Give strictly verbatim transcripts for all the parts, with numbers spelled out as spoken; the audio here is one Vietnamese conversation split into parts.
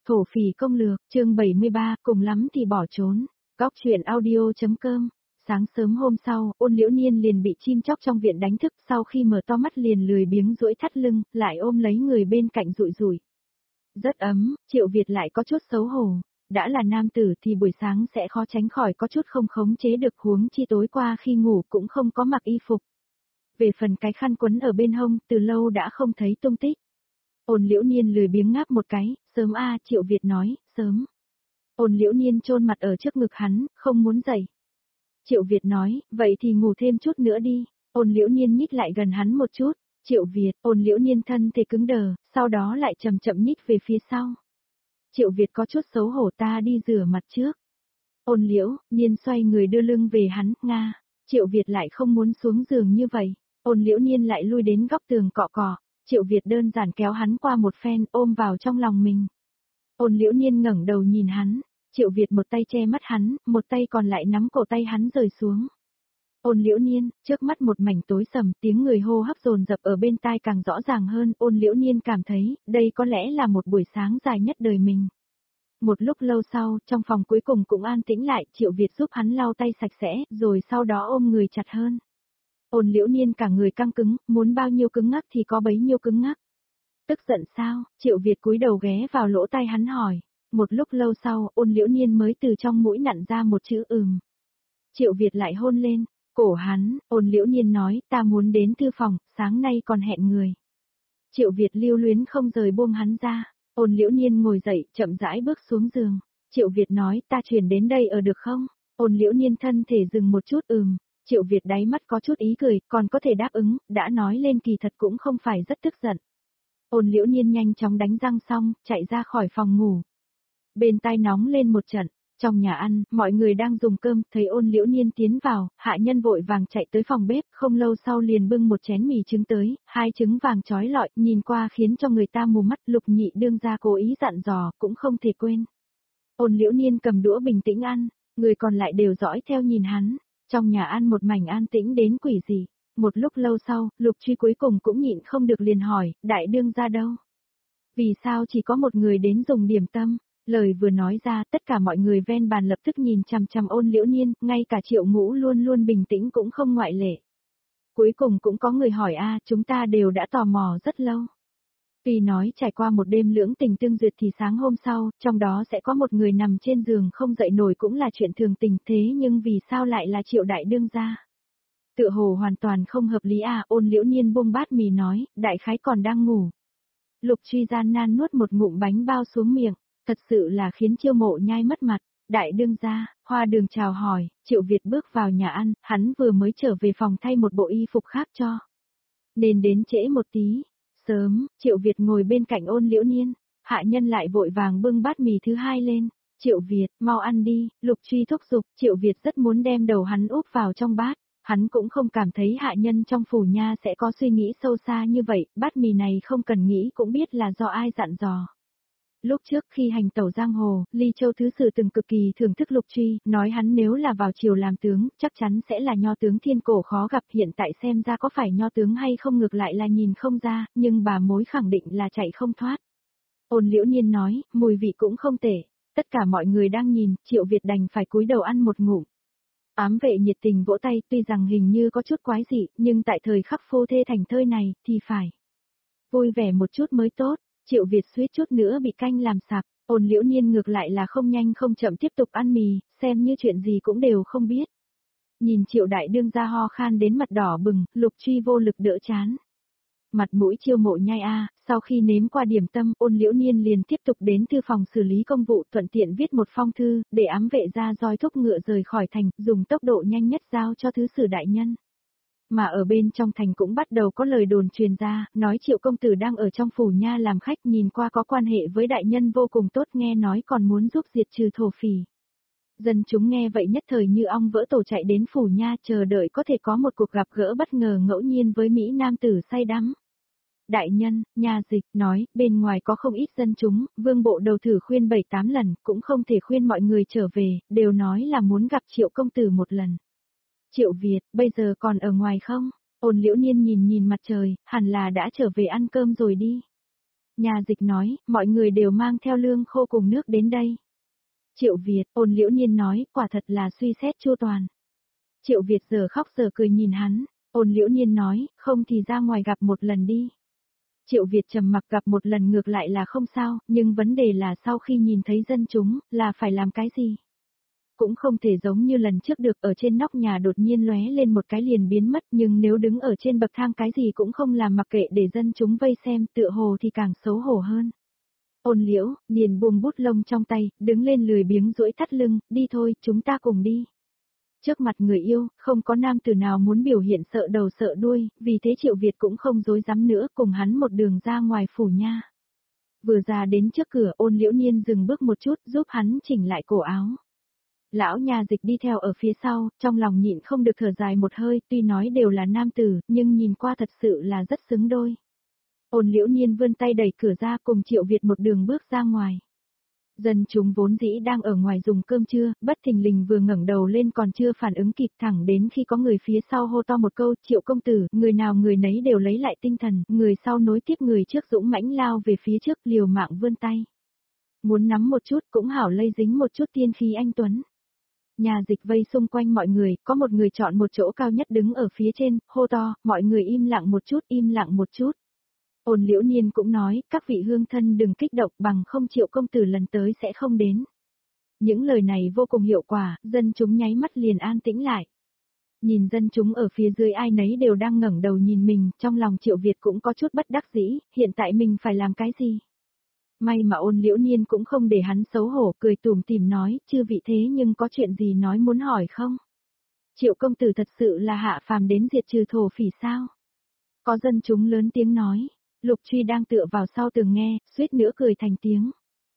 Thổ phỉ công lược, chương bảy mươi ba, cùng lắm thì bỏ trốn. Góc truyện audio.com. Sáng sớm hôm sau, Ôn Liễu Niên liền bị chim chóc trong viện đánh thức, sau khi mở to mắt liền lười biếng duỗi thắt lưng, lại ôm lấy người bên cạnh rụi rụi. Rất ấm, Triệu Việt lại có chút xấu hổ. Đã là nam tử thì buổi sáng sẽ khó tránh khỏi có chút không khống chế được, huống chi tối qua khi ngủ cũng không có mặc y phục. Về phần cái khăn quấn ở bên hông, từ lâu đã không thấy tung tích. Ôn Liễu Niên lười biếng ngáp một cái, sớm a, Triệu Việt nói, sớm. Ôn Liễu Niên chôn mặt ở trước ngực hắn, không muốn dậy. Triệu Việt nói, vậy thì ngủ thêm chút nữa đi. Ôn Liễu Niên nhích lại gần hắn một chút. Triệu Việt, Ôn Liễu Niên thân thể cứng đờ, sau đó lại chậm chậm nhích về phía sau. Triệu Việt có chút xấu hổ, ta đi rửa mặt trước. Ôn Liễu Niên xoay người đưa lưng về hắn, nga. Triệu Việt lại không muốn xuống giường như vậy. Ôn Liễu Niên lại lui đến góc tường cọ cọ. Triệu Việt đơn giản kéo hắn qua một phen, ôm vào trong lòng mình. Ôn Liễu Niên ngẩng đầu nhìn hắn. Triệu Việt một tay che mắt hắn, một tay còn lại nắm cổ tay hắn rời xuống. Ôn Liễu Niên, trước mắt một mảnh tối sầm, tiếng người hô hấp dồn dập ở bên tai càng rõ ràng hơn. Ôn Liễu Niên cảm thấy, đây có lẽ là một buổi sáng dài nhất đời mình. Một lúc lâu sau, trong phòng cuối cùng cũng an tĩnh lại, Triệu Việt giúp hắn lau tay sạch sẽ, rồi sau đó ôm người chặt hơn. Ôn Liễu Niên cả người căng cứng, muốn bao nhiêu cứng ngắc thì có bấy nhiêu cứng ngắc. Tức giận sao? Triệu Việt cúi đầu ghé vào lỗ tai hắn hỏi. Một lúc lâu sau, Ôn Liễu Niên mới từ trong mũi nặn ra một chữ ừm. Triệu Việt lại hôn lên cổ hắn, Ôn Liễu Niên nói, ta muốn đến thư phòng, sáng nay còn hẹn người. Triệu Việt lưu luyến không rời buông hắn ra. Ôn Liễu Niên ngồi dậy, chậm rãi bước xuống giường. Triệu Việt nói, ta chuyển đến đây ở được không? Ôn Liễu Niên thân thể dừng một chút, ừm. Triệu Việt đáy mắt có chút ý cười, còn có thể đáp ứng, đã nói lên kỳ thật cũng không phải rất tức giận. Ôn Liễu Niên nhanh chóng đánh răng xong, chạy ra khỏi phòng ngủ. Bên tai nóng lên một trận, trong nhà ăn, mọi người đang dùng cơm, thấy Ôn Liễu Niên tiến vào, hạ nhân vội vàng chạy tới phòng bếp, không lâu sau liền bưng một chén mì trứng tới, hai trứng vàng chói lọi, nhìn qua khiến cho người ta mù mắt. Lục Nhị đương gia cố ý dặn dò, cũng không thể quên. Ôn Liễu Niên cầm đũa bình tĩnh ăn, người còn lại đều dõi theo nhìn hắn. Trong nhà ăn một mảnh an tĩnh đến quỷ dị. Một lúc lâu sau, Lục Truy cuối cùng cũng nhịn không được liền hỏi, đại đương gia đâu? Vì sao chỉ có một người đến dùng điểm tâm? Lời vừa nói ra, tất cả mọi người ven bàn lập tức nhìn chằm chằm Ôn Liễu Niên, ngay cả Triệu Ngũ luôn luôn bình tĩnh cũng không ngoại lệ. Cuối cùng cũng có người hỏi a, chúng ta đều đã tò mò rất lâu. Tuy nói trải qua một đêm lưỡng tình tương duyệt thì sáng hôm sau, trong đó sẽ có một người nằm trên giường không dậy nổi cũng là chuyện thường tình, thế nhưng vì sao lại là Triệu đại đương gia? Tựa hồ hoàn toàn không hợp lý à, Ôn Liễu Niên buông bát mì nói, đại khái còn đang ngủ. Lục Truy gian nan nuốt một ngụm bánh bao xuống miệng, thật sự là khiến Chiêu Mộ nhai mất mặt. Đại đương gia, Hoa Đường chào hỏi, Triệu Việt bước vào nhà ăn, hắn vừa mới trở về phòng thay một bộ y phục khác cho. Nên đến trễ một tí. Sớm, Triệu Việt ngồi bên cạnh Ôn Liễu Niên, hạ nhân lại vội vàng bưng bát mì thứ hai lên. Triệu Việt, mau ăn đi, Lục Truy thúc giục, Triệu Việt rất muốn đem đầu hắn úp vào trong bát. Hắn cũng không cảm thấy hạ nhân trong phủ nha sẽ có suy nghĩ sâu xa như vậy, bát mì này không cần nghĩ cũng biết là do ai dặn dò. Lúc trước khi hành tẩu giang hồ, Ly Châu Thứ Sử từng cực kỳ thưởng thức Lục Truy, nói hắn nếu là vào triều làm tướng, chắc chắn sẽ là nho tướng thiên cổ khó gặp. Hiện tại xem ra có phải nho tướng hay không ngược lại là nhìn không ra, nhưng bà mối khẳng định là chạy không thoát. Ôn Liễu Niên nói, mùi vị cũng không tệ. Tất cả mọi người đang nhìn, Triệu Việt đành phải cúi đầu ăn một ngụm. Ám vệ nhiệt tình vỗ tay, tuy rằng hình như có chút quái dị, nhưng tại thời khắc phô thê thành thơi này, thì phải vui vẻ một chút mới tốt. Triệu Việt suýt chút nữa bị canh làm sặc, Ôn Liễu Niên ngược lại là không nhanh không chậm tiếp tục ăn mì, xem như chuyện gì cũng đều không biết. Nhìn Triệu đại đương gia ho khan đến mặt đỏ bừng, Lục Truy vô lực đỡ chán. Mặt mũi Chiêu Mộ nhai a, sau khi nếm qua điểm tâm, Ôn Liễu Niên liền tiếp tục đến thư phòng xử lý công vụ, thuận tiện viết một phong thư, để ám vệ ra roi thúc ngựa rời khỏi thành, dùng tốc độ nhanh nhất giao cho thứ sử đại nhân. Mà ở bên trong thành cũng bắt đầu có lời đồn truyền ra, nói Triệu công tử đang ở trong phủ nha làm khách, nhìn qua có quan hệ với đại nhân vô cùng tốt, nghe nói còn muốn giúp diệt trừ thổ phỉ. Dân chúng nghe vậy nhất thời như ong vỡ tổ chạy đến phủ nha, chờ đợi có thể có một cuộc gặp gỡ bất ngờ ngẫu nhiên với Mỹ nam tử say đắm. Đại nhân, nha dịch, nói, bên ngoài có không ít dân chúng, vương bộ đầu thử khuyên bảy tám lần, cũng không thể khuyên mọi người trở về, đều nói là muốn gặp Triệu công tử một lần. Triệu Việt, bây giờ còn ở ngoài không? Ôn Liễu Niên nhìn nhìn mặt trời, hẳn là đã trở về ăn cơm rồi đi. Nhà dịch nói, mọi người đều mang theo lương khô cùng nước đến đây. Triệu Việt, Ôn Liễu Nhiên nói, quả thật là suy xét chu toàn. Triệu Việt giờ khóc giờ cười nhìn hắn, Ôn Liễu Nhiên nói, không thì ra ngoài gặp một lần đi. Triệu Việt trầm mặc, gặp một lần ngược lại là không sao, nhưng vấn đề là sau khi nhìn thấy dân chúng, là phải làm cái gì? Cũng không thể giống như lần trước được ở trên nóc nhà đột nhiên lóe lên một cái liền biến mất, nhưng nếu đứng ở trên bậc thang cái gì cũng không làm mặc kệ để dân chúng vây xem, tựa hồ thì càng xấu hổ hơn. Ôn Liễu, liền buông bút lông trong tay, đứng lên lười biếng duỗi thắt lưng, đi thôi, chúng ta cùng đi. Trước mặt người yêu, không có nam tử nào muốn biểu hiện sợ đầu sợ đuôi, vì thế Triệu Việt cũng không dối dám nữa, cùng hắn một đường ra ngoài phủ nha. Vừa ra đến trước cửa, Ôn Liễu Nhiên dừng bước một chút, giúp hắn chỉnh lại cổ áo. Lão nhà dịch đi theo ở phía sau, trong lòng nhịn không được thở dài một hơi, tuy nói đều là nam tử, nhưng nhìn qua thật sự là rất xứng đôi. Ôn Liễu Nhiên vươn tay đẩy cửa ra, cùng Triệu Việt một đường bước ra ngoài. Dân chúng vốn dĩ đang ở ngoài dùng cơm trưa, bất thình lình vừa ngẩng đầu lên còn chưa phản ứng kịp, thẳng đến khi có người phía sau hô to một câu, Triệu công tử, người nào người nấy đều lấy lại tinh thần, người sau nối tiếp người trước dũng mãnh lao về phía trước, liều mạng vươn tay. Muốn nắm một chút cũng hảo lây dính một chút tiên khí anh tuấn. Nhà dịch vây xung quanh mọi người, có một người chọn một chỗ cao nhất đứng ở phía trên, hô to, mọi người im lặng một chút, im lặng một chút. Ôn Liễu Nhiên cũng nói, các vị hương thân đừng kích động, bằng không Triệu công tử lần tới sẽ không đến. Những lời này vô cùng hiệu quả, dân chúng nháy mắt liền an tĩnh lại. Nhìn dân chúng ở phía dưới ai nấy đều đang ngẩng đầu nhìn mình, trong lòng Triệu Việt cũng có chút bất đắc dĩ, hiện tại mình phải làm cái gì? May mà Ôn Liễu Nhiên cũng không để hắn xấu hổ, cười tủm tỉm nói, chưa vị thế nhưng có chuyện gì nói muốn hỏi không? Triệu công tử thật sự là hạ phàm đến diệt trừ thổ phỉ sao? Có dân chúng lớn tiếng nói. Lục Truy đang tựa vào sau tường nghe, suýt nữa cười thành tiếng.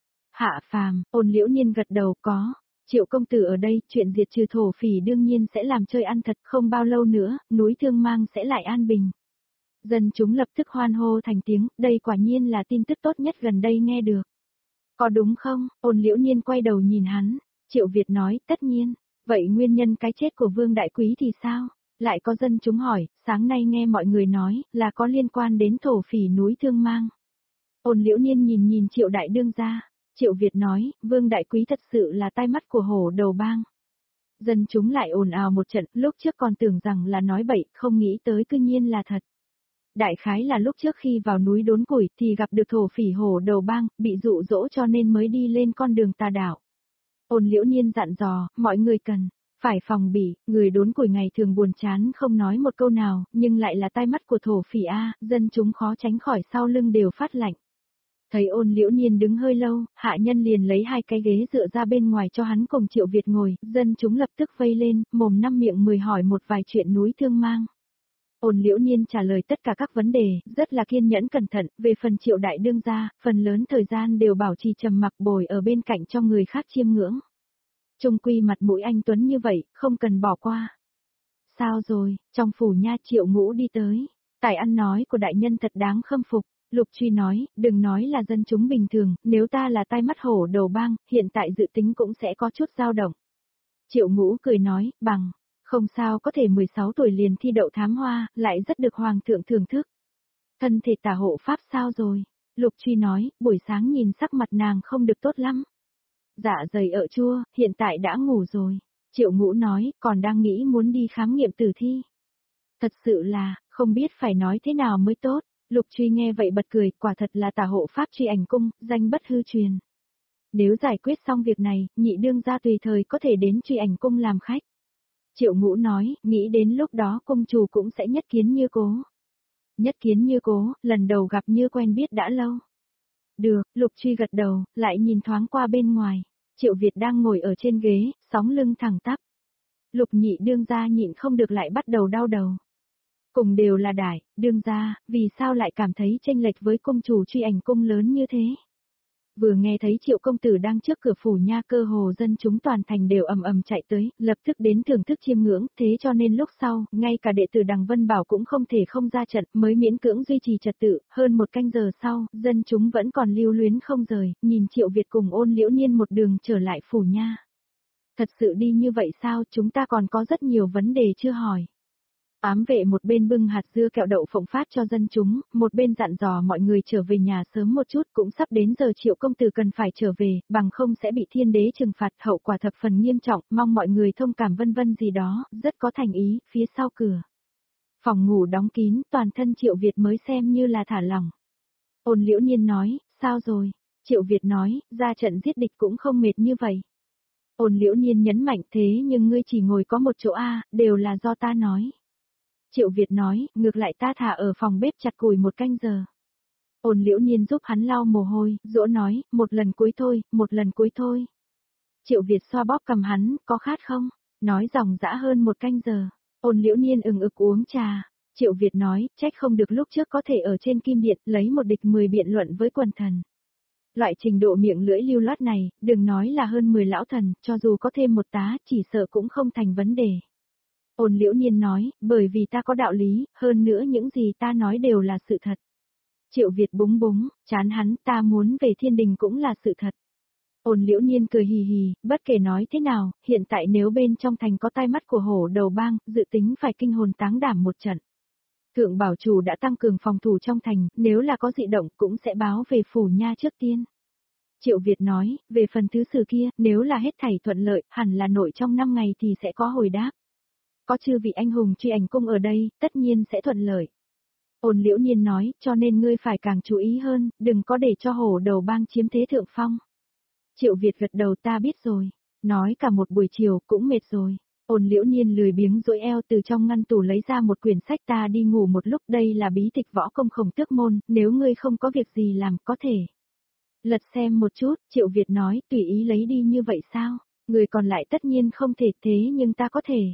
Hạ phàm, Ôn Liễu Nhiên gật đầu, có. Triệu công tử ở đây, chuyện diệt trừ thổ phỉ đương nhiên sẽ làm chơi ăn thật, không bao lâu nữa, núi Thương Mang sẽ lại an bình. Dân chúng lập tức hoan hô thành tiếng, đây quả nhiên là tin tức tốt nhất gần đây nghe được. Có đúng không? Ôn Liễu Nhiên quay đầu nhìn hắn, Triệu Việt nói, tất nhiên. Vậy nguyên nhân cái chết của Vương Đại Quý thì sao? Lại có dân chúng hỏi, sáng nay nghe mọi người nói, là có liên quan đến thổ phỉ núi Thương Mang. Ôn Liễu Nhiên nhìn nhìn Triệu Đại Đương gia, Triệu Việt nói, Vương Đại Quý thật sự là tai mắt của hổ đầu bang. Dân chúng lại ồn ào một trận, lúc trước còn tưởng rằng là nói bậy, không nghĩ tới cư nhiên là thật. Đại khái là lúc trước khi vào núi đốn củi thì gặp được thổ phỉ hổ đầu bang, bị dụ dỗ cho nên mới đi lên con đường tà đạo. Ôn Liễu Nhiên dặn dò, mọi người cần phải phòng bị, người đốn củi ngày thường buồn chán không nói một câu nào, nhưng lại là tai mắt của thổ phỉ A, dân chúng khó tránh khỏi sau lưng đều phát lạnh. Thấy Ôn Liễu Nhiên đứng hơi lâu, hạ nhân liền lấy hai cái ghế dựa ra bên ngoài cho hắn cùng Triệu Việt ngồi, dân chúng lập tức vây lên, mồm năm miệng mười hỏi một vài chuyện núi Thương Mang. Ôn Liễu Nhiên trả lời tất cả các vấn đề, rất là kiên nhẫn cẩn thận, về phần Triệu Đại Đương gia, phần lớn thời gian đều bảo trì trầm mặc bồi ở bên cạnh cho người khác chiêm ngưỡng. Trung quy mặt mũi anh Tuấn như vậy, không cần bỏ qua. Sao rồi, trong phủ nha Triệu Ngũ đi tới. Tài ăn nói của đại nhân thật đáng khâm phục. Lục Truy nói, đừng nói là dân chúng bình thường, nếu ta là tai mắt hổ đầu bang, hiện tại dự tính cũng sẽ có chút dao động. Triệu Ngũ cười nói, bằng, không sao có thể mười sáu tuổi liền thi đậu thám hoa, lại rất được hoàng thượng thưởng thức. Thân thể tả hộ pháp sao rồi? Lục Truy nói, buổi sáng nhìn sắc mặt nàng không được tốt lắm. Dạ dày ợ chua, hiện tại đã ngủ rồi. Triệu Ngũ nói, còn đang nghĩ muốn đi khám nghiệm tử thi. Thật sự là, không biết phải nói thế nào mới tốt. Lục Truy nghe vậy bật cười, quả thật là tả hộ pháp Truy Ảnh Cung, danh bất hư truyền. Nếu giải quyết xong việc này, nhị đương gia tùy thời có thể đến Truy Ảnh Cung làm khách. Triệu Ngũ nói, nghĩ đến lúc đó cung chủ cũng sẽ nhất kiến như cố. Nhất kiến như cố, lần đầu gặp như quen biết đã lâu. Được, Lục Truy gật đầu, lại nhìn thoáng qua bên ngoài. Triệu Việt đang ngồi ở trên ghế, sóng lưng thẳng tắp. Lục nhị đương gia nhịn không được lại bắt đầu đau đầu. Cùng đều là đại, đương gia, vì sao lại cảm thấy chênh lệch với cung chủ Truy Ảnh Cung lớn như thế? Vừa nghe thấy Triệu công tử đang trước cửa phủ nha, cơ hồ dân chúng toàn thành đều ầm ầm chạy tới, lập tức đến thưởng thức chiêm ngưỡng, thế cho nên lúc sau, ngay cả đệ tử Đằng Vân Bảo cũng không thể không ra trận, mới miễn cưỡng duy trì trật tự, hơn một canh giờ sau, dân chúng vẫn còn lưu luyến không rời, nhìn Triệu Việt cùng Ôn Liễu Nhiên một đường trở lại phủ nha. Thật sự đi như vậy sao, chúng ta còn có rất nhiều vấn đề chưa hỏi. Ám vệ một bên bưng hạt dưa kẹo đậu phộng phát cho dân chúng, một bên dặn dò mọi người trở về nhà sớm một chút, cũng sắp đến giờ Triệu công tử cần phải trở về, bằng không sẽ bị thiên đế trừng phạt, hậu quả thập phần nghiêm trọng, mong mọi người thông cảm vân vân gì đó, rất có thành ý. Phía sau cửa phòng ngủ đóng kín, toàn thân Triệu Việt mới xem như là thả lỏng. Ôn Liễu Nhiên nói, sao rồi? Triệu Việt nói, ra trận giết địch cũng không mệt như vậy. Ôn Liễu Nhiên nhấn mạnh, thế nhưng ngươi chỉ ngồi có một chỗ a, đều là do ta nói. Triệu Việt nói, ngược lại ta thả ở phòng bếp chặt củi một canh giờ. Ôn Liễu Nhiên giúp hắn lau mồ hôi, dỗ nói, một lần cuối thôi, một lần cuối thôi. Triệu Việt xoa bóp cầm hắn, có khát không? Nói dòng dã hơn một canh giờ. Ôn Liễu Nhiên ừng ực uống trà. Triệu Việt nói, trách không được lúc trước có thể ở trên kim điện lấy một địch mười biện luận với quần thần. Loại trình độ miệng lưỡi lưu loát này, đừng nói là hơn mười lão thần, cho dù có thêm một tá, chỉ sợ cũng không thành vấn đề. Ôn Liễu Nhiên nói, bởi vì ta có đạo lý, hơn nữa những gì ta nói đều là sự thật. Triệu Việt búng búng, chán hắn, ta muốn về thiên đình cũng là sự thật. Ôn Liễu Nhiên cười hì hì, bất kể nói thế nào, hiện tại nếu bên trong thành có tai mắt của hổ đầu bang, dự tính phải kinh hồn táng đảm một trận. Thượng bảo chủ đã tăng cường phòng thủ trong thành, nếu là có dị động cũng sẽ báo về phủ nha trước tiên. Triệu Việt nói, về phần thứ sử kia, nếu là hết thảy thuận lợi, hẳn là nội trong năm ngày thì sẽ có hồi đáp. Có chư vị anh hùng truy ảnh cung ở đây, tất nhiên sẽ thuận lợi. Ôn Liễu Nhiên nói, cho nên ngươi phải càng chú ý hơn, đừng có để cho hổ đầu bang chiếm thế thượng phong. Triệu Việt gật đầu, ta biết rồi. Nói cả một buổi chiều cũng mệt rồi. Ôn Liễu Nhiên lười biếng duỗi eo từ trong ngăn tủ lấy ra một quyển sách, ta đi ngủ một lúc, đây là bí tịch võ công Khổng Tước môn, nếu ngươi không có việc gì làm có thể lật xem một chút. Triệu Việt nói, tùy ý lấy đi như vậy sao? Người còn lại tất nhiên không thể, thế nhưng ta có thể.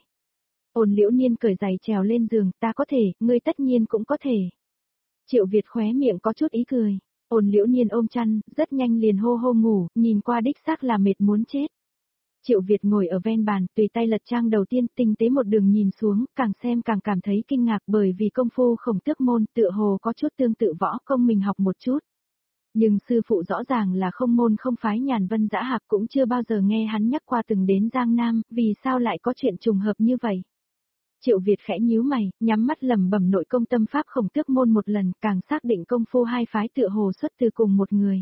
Ôn Liễu Nhiên cởi giày trèo lên giường, ta có thể, ngươi tất nhiên cũng có thể. Triệu Việt khóe miệng có chút ý cười. Ôn Liễu Nhiên ôm chăn, rất nhanh liền hô hô ngủ, nhìn qua đích xác là mệt muốn chết. Triệu Việt ngồi ở ven bàn, tùy tay lật trang đầu tiên, tinh tế một đường nhìn xuống, càng xem càng cảm thấy kinh ngạc, bởi vì công phu Khổng Tước môn tựa hồ có chút tương tự võ công mình học một chút. Nhưng sư phụ rõ ràng là không môn không phái, Nhàn Vân Dã Hạc cũng chưa bao giờ nghe hắn nhắc qua từng đến Giang Nam, vì sao lại có chuyện trùng hợp như vậy? Triệu Việt khẽ nhíu mày, nhắm mắt lẩm bẩm nội công tâm pháp Khổng Tước môn một lần, càng xác định công phu hai phái tựa hồ xuất từ cùng một người.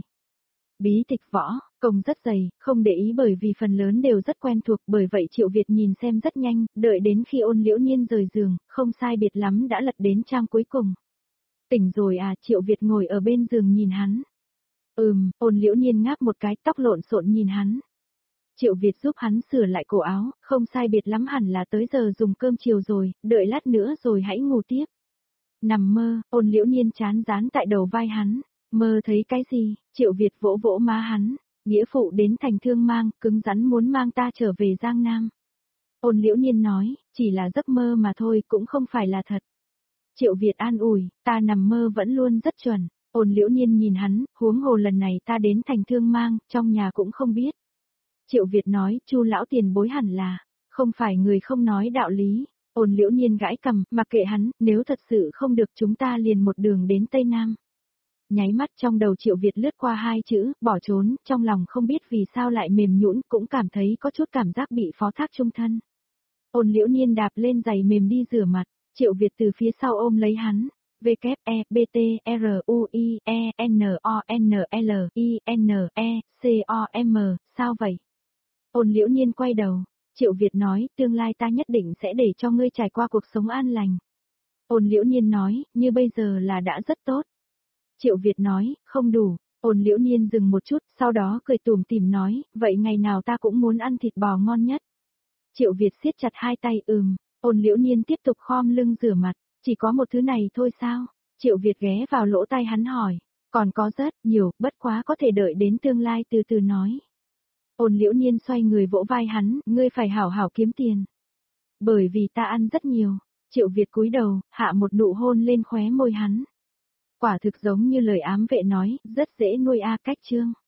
Bí tịch võ công rất dày, không để ý bởi vì phần lớn đều rất quen thuộc, bởi vậy Triệu Việt nhìn xem rất nhanh, đợi đến khi Ôn Liễu Nhiên rời giường, không sai biệt lắm đã lật đến trang cuối cùng. Tỉnh rồi à? Triệu Việt ngồi ở bên giường nhìn hắn. Ừm, Ôn Liễu Nhiên ngáp một cái, tóc lộn xộn nhìn hắn. Triệu Việt giúp hắn sửa lại cổ áo, không sai biệt lắm, hẳn là tới giờ dùng cơm chiều rồi, đợi lát nữa rồi hãy ngủ tiếp. Nằm mơ, Ôn Liễu Nhiên chán dán tại đầu vai hắn. Mơ thấy cái gì? Triệu Việt vỗ vỗ má hắn. Nghĩa phụ đến thành Thương Mang, cứng rắn muốn mang ta trở về Giang Nam. Ôn Liễu Nhiên nói, chỉ là giấc mơ mà thôi, cũng không phải là thật. Triệu Việt an ủi, ta nằm mơ vẫn luôn rất chuẩn. Ôn Liễu Nhiên nhìn hắn, huống hồ lần này ta đến thành Thương Mang, trong nhà cũng không biết. Triệu Việt nói, Chu lão tiền bối hẳn là, không phải người không nói đạo lý. Ôn Liễu Nhiên gãi cầm, mặc kệ hắn, nếu thật sự không được chúng ta liền một đường đến Tây Nam. Nháy mắt trong đầu Triệu Việt lướt qua hai chữ, bỏ trốn, trong lòng không biết vì sao lại mềm nhũn, cũng cảm thấy có chút cảm giác bị phó thác trung thân. Ôn Liễu Nhiên đạp lên giày mềm đi rửa mặt, Triệu Việt từ phía sau ôm lấy hắn. W, E, B, T, R, U, I, E, N, O, N, L, I, N, E, C, O, M, sao vậy? Ôn Liễu Nhiên quay đầu, Triệu Việt nói, tương lai ta nhất định sẽ để cho ngươi trải qua cuộc sống an lành. Ôn Liễu Nhiên nói, như bây giờ là đã rất tốt. Triệu Việt nói, không đủ. Ôn Liễu Nhiên dừng một chút, sau đó cười tủm tỉm nói, vậy ngày nào ta cũng muốn ăn thịt bò ngon nhất. Triệu Việt siết chặt hai tay, ừm. Ôn Liễu Nhiên tiếp tục khom lưng rửa mặt, chỉ có một thứ này thôi sao? Triệu Việt ghé vào lỗ tai hắn hỏi, còn có rất nhiều, bất quá có thể đợi đến tương lai từ từ nói. Ôn Liễu Nhiên xoay người vỗ vai hắn, ngươi phải hảo hảo kiếm tiền. Bởi vì ta ăn rất nhiều. Triệu Việt cúi đầu, hạ một nụ hôn lên khóe môi hắn. Quả thực giống như lời ám vệ nói, rất dễ nuôi a cách chương.